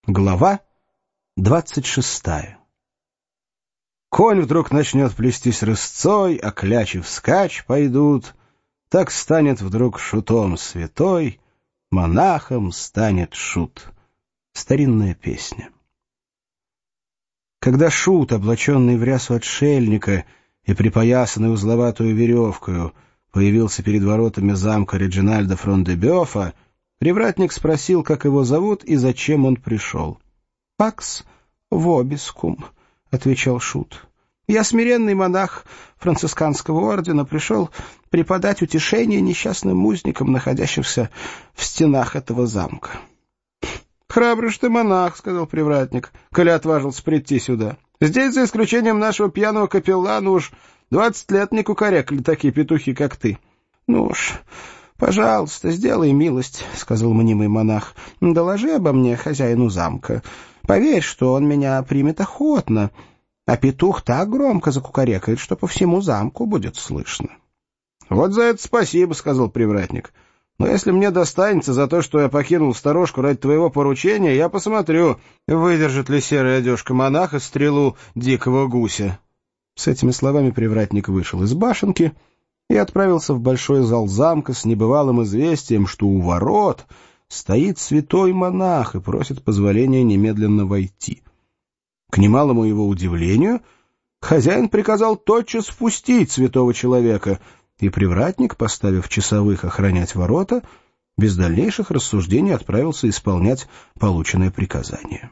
Глава 26. Конь вдруг начнет плестись рысцой, а клячи вскачь пойдут. Так станет вдруг шутом святой, монахом станет шут. Старинная песня. Когда шут, облаченный в рясу отшельника и припоясанный узловатую веревкою, появился перед воротами замка Реджинальда Фрон-де-Бёфа, привратник спросил, как его зовут и зачем он пришел. «Пакс вобискум», — отвечал шут. «Я смиренный монах францисканского ордена, пришел преподать утешение несчастным узникам, находящимся в стенах этого замка». «Храбрый ж ты монах», — сказал привратник, — «коли отважился прийти сюда. Здесь, за исключением нашего пьяного капеллана, уж 20 лет не кукарекали такие петухи, как ты». «Ну уж, пожалуйста, сделай милость», — сказал мнимый монах. «Доложи обо мне хозяину замка. Поверь, что он меня примет охотно, а петух так громко закукарекает, что по всему замку будет слышно». «Вот за это спасибо», — сказал привратник. «Но если мне достанется за то, что я покинул сторожку ради твоего поручения, я посмотрю, выдержит ли серая одежка монаха стрелу дикого гуся». С этими словами привратник вышел из башенки и отправился в большой зал замка с небывалым известием, что у ворот стоит святой монах и просит позволения немедленно войти. К немалому его удивлению, хозяин приказал тотчас впустить святого человека, и привратник, поставив часовых охранять ворота, без дальнейших рассуждений отправился исполнять полученное приказание.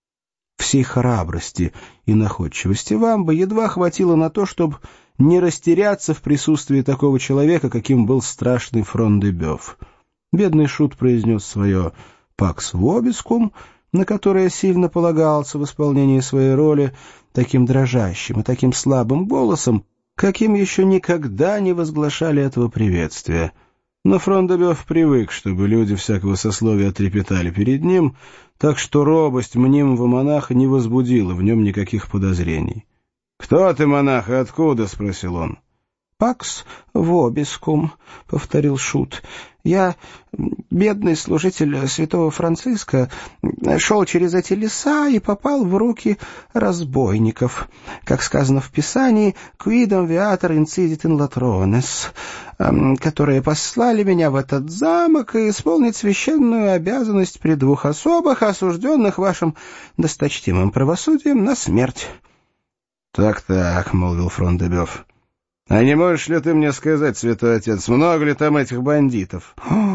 Всей храбрости и находчивости Вамбы едва хватило на то, чтобы не растеряться в присутствии такого человека, каким был страшный Фрон-де-Бёф. Бедный шут произнес свое «пакс вобискум», на которое сильно полагался в исполнении своей роли, таким дрожащим и таким слабым голосом, каким еще никогда не возглашали этого приветствия. Но Фрон-де-Бёф привык, чтобы люди всякого сословия трепетали перед ним, так что робость мнимого монаха не возбудила в нем никаких подозрений. «Кто ты, монах, и откуда?» — спросил он. «Пакс вобискум», — повторил шут. «Я, бедный служитель святого Франциска, шел через эти леса и попал в руки разбойников. Как сказано в Писании, «Quidam viator incidit in latrones», которые послали меня в этот замок и исполнить священную обязанность при двух особах, осужденных вашим досточтимым правосудием на смерть». «Так-так», — молвил Фрон-де-Бёф. «А не можешь ли ты мне сказать, святой отец, много ли там этих бандитов?»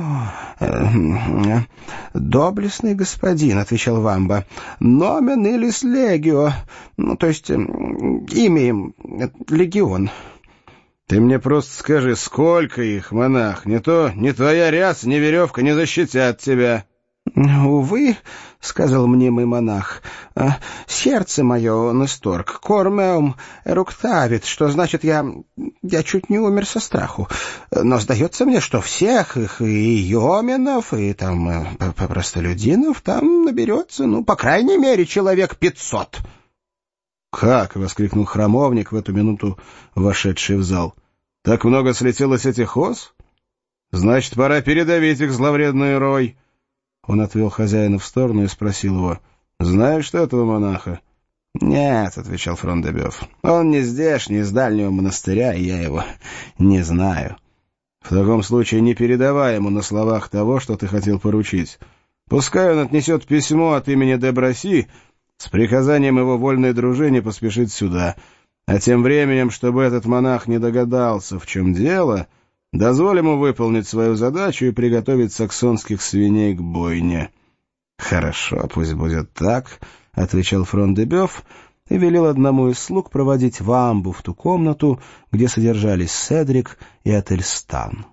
«Доблестный господин», — отвечал Вамба, — «nomen illis legio», то есть имя им легион. «Ты мне просто скажи, сколько их, монах? Не то ни твоя ряса, ни веревка не защитят тебя». «Увы», — сказал мнимый монах, — «сердце мое, Несторг, кормеум эруктавит, что значит я чуть не умер со страху. Но сдается мне, что всех их, и йоменов, и там простолюдинов, там наберется, по крайней мере, человек 500». «Как?» — воскликнул храмовник, в эту минуту вошедший в зал. «Так много слетелось этих ос? Значит, пора передавить их зловредный рой». Он отвел хозяина в сторону и спросил его: «Знаешь ты этого монаха?» «Нет», — отвечал Фрон-де-Бёф, — «он не здешний, из дальнего монастыря, и я его не знаю». «В таком случае не передавай ему на словах того, что ты хотел поручить. Пускай он отнесет письмо от имени де Браси с приказанием его вольной дружине поспешить сюда, а тем временем, чтобы этот монах не догадался, в чем дело, дозволь ему выполнить свою задачу и приготовить саксонских свиней к бойне». «Хорошо, пусть будет так», — отвечал Фрон-де-Бёф и велел одному из слуг проводить Вамбу в ту комнату, где содержались Седрик и Ательстан.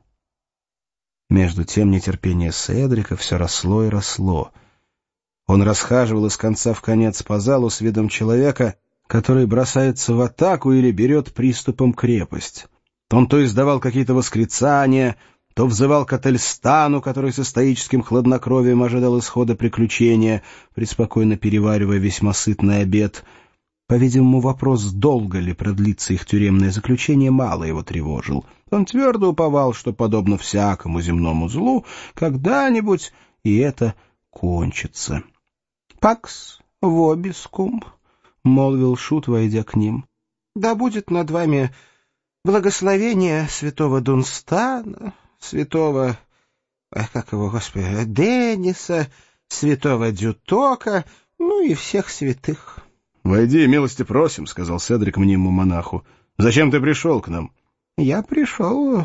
Между тем нетерпение Седрика все росло и росло. Он расхаживал из конца в конец по залу с видом человека, который бросается в атаку или берет приступом крепость. Он то издавал какие-то восклицания, то взывал к Ательстану, который со стоическим хладнокровием ожидал исхода приключения, преспокойно переваривая весьма сытный обед. По-видимому, вопрос, долго ли продлится их тюремное заключение, мало его тревожил. Он твердо уповал, что, подобно всякому земному злу, когда-нибудь и это кончится. «Пакс вобискум», — молвил Шут, войдя к ним. «Да будет над вами благословение святого Дунстана, святого, как его, господи, Денниса, святого Дютока, ну и всех святых». «Войди, милости просим», — сказал Седрик мнимому монаху. «Зачем ты пришел к нам?» «Я пришел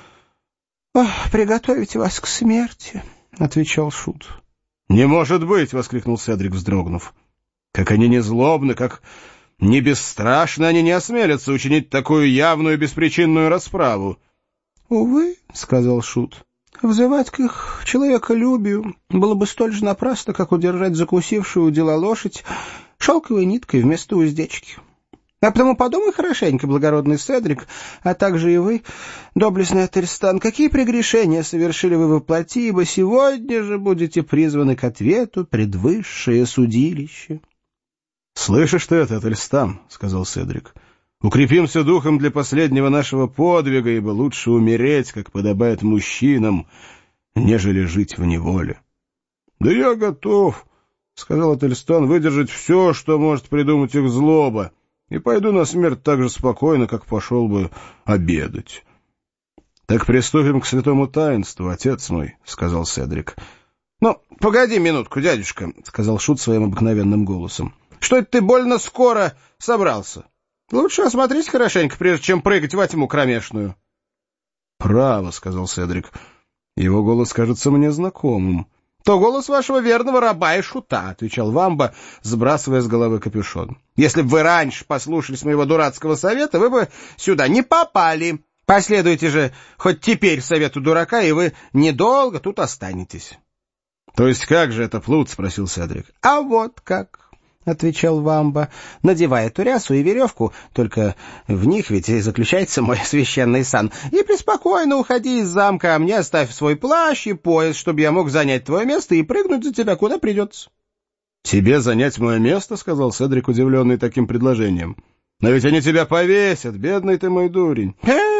приготовить вас к смерти», — отвечал Шут. «Не может быть!» — воскликнул Седрик, вздрогнув. «Как они не злобны, как не бесстрашны, они не осмелятся учинить такую явную беспричинную расправу». «Увы», — сказал Шут, — «взывать к их человеколюбию было бы столь же напрасно, как удержать закусившую у дела лошадь шелковой ниткой вместо уздечки. А потому подумай хорошенько, благородный Седрик, а также и вы, доблестный Ательстан, какие прегрешения совершили вы во плоти, ибо сегодня же будете призваны к ответу пред высшее судилище». «Слышишь ты это, Ательстан?» — сказал Седрик. «Укрепимся духом для последнего нашего подвига, ибо лучше умереть, как подобает мужчинам, нежели жить в неволе». «Да я готов», — сказал Ательстан, — «выдержать все, что может придумать их злоба, и пойду на смерть так же спокойно, как пошел бы обедать». «Так приступим к святому таинству, отец мой», — сказал Седрик. «Ну, погоди минутку, дядюшка», — сказал Шут своим обыкновенным голосом. «Что это ты больно скоро собрался? Лучше осмотрись хорошенько, прежде чем прыгать во тьму кромешную». «Право», — сказал Седрик. «Его голос кажется мне знакомым». «То голос вашего верного раба и Шута», — отвечал Вамба, сбрасывая с головы капюшон. «Если бы вы раньше послушались моего дурацкого совета, вы бы сюда не попали. Последуйте же хоть теперь совету дурака, и вы недолго тут останетесь». «То есть как же это плут?» — спросил Седрик. «А вот как», — отвечал Вамба, надевая турясу и веревку, только в них ведь и заключается мой священный сан, и преспокойно уходи из замка, а мне оставь свой плащ и пояс, чтобы я мог занять твое место и прыгнуть за тебя, куда придется». «Тебе занять мое место?» — сказал Седрик, удивленный таким предложением. «Но ведь они тебя повесят, бедный ты мой дурень».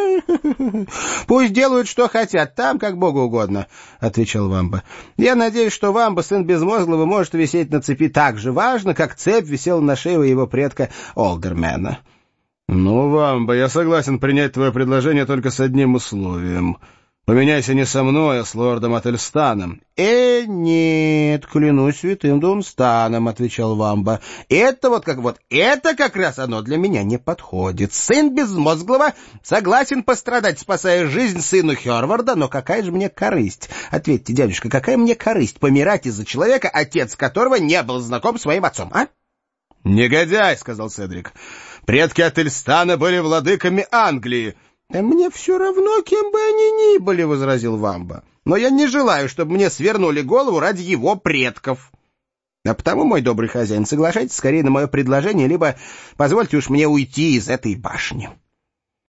«Пусть делают, что хотят, там, как Богу угодно», — отвечал Вамба. «Я надеюсь, что Вамба, сын Безмозглого, может висеть на цепи так же важно, как цепь висела на шее у его предка Олдермена». «Ну, Вамба, я согласен принять твое предложение только с одним условием. Поменяйся не со мной, а с лордом Ательстаном». Нет, клянусь святым Дунстаном», — отвечал Вамба. Это как раз оно для меня не подходит. Сын Безмозглого согласен пострадать, спасая жизнь сыну Херварда, но какая же мне корысть? Ответьте, дядюшка, какая мне корысть помирать из-за человека, отец которого не был знаком с моим отцом, а?» «Негодяй», — сказал Седрик. «Предки Ательстана были владыками Англии». «Да мне все равно, кем бы они ни были», — возразил Вамба. «Но я не желаю, чтобы мне свернули голову ради его предков. А потому, мой добрый хозяин, соглашайтесь скорее на мое предложение, либо позвольте уж мне уйти из этой башни».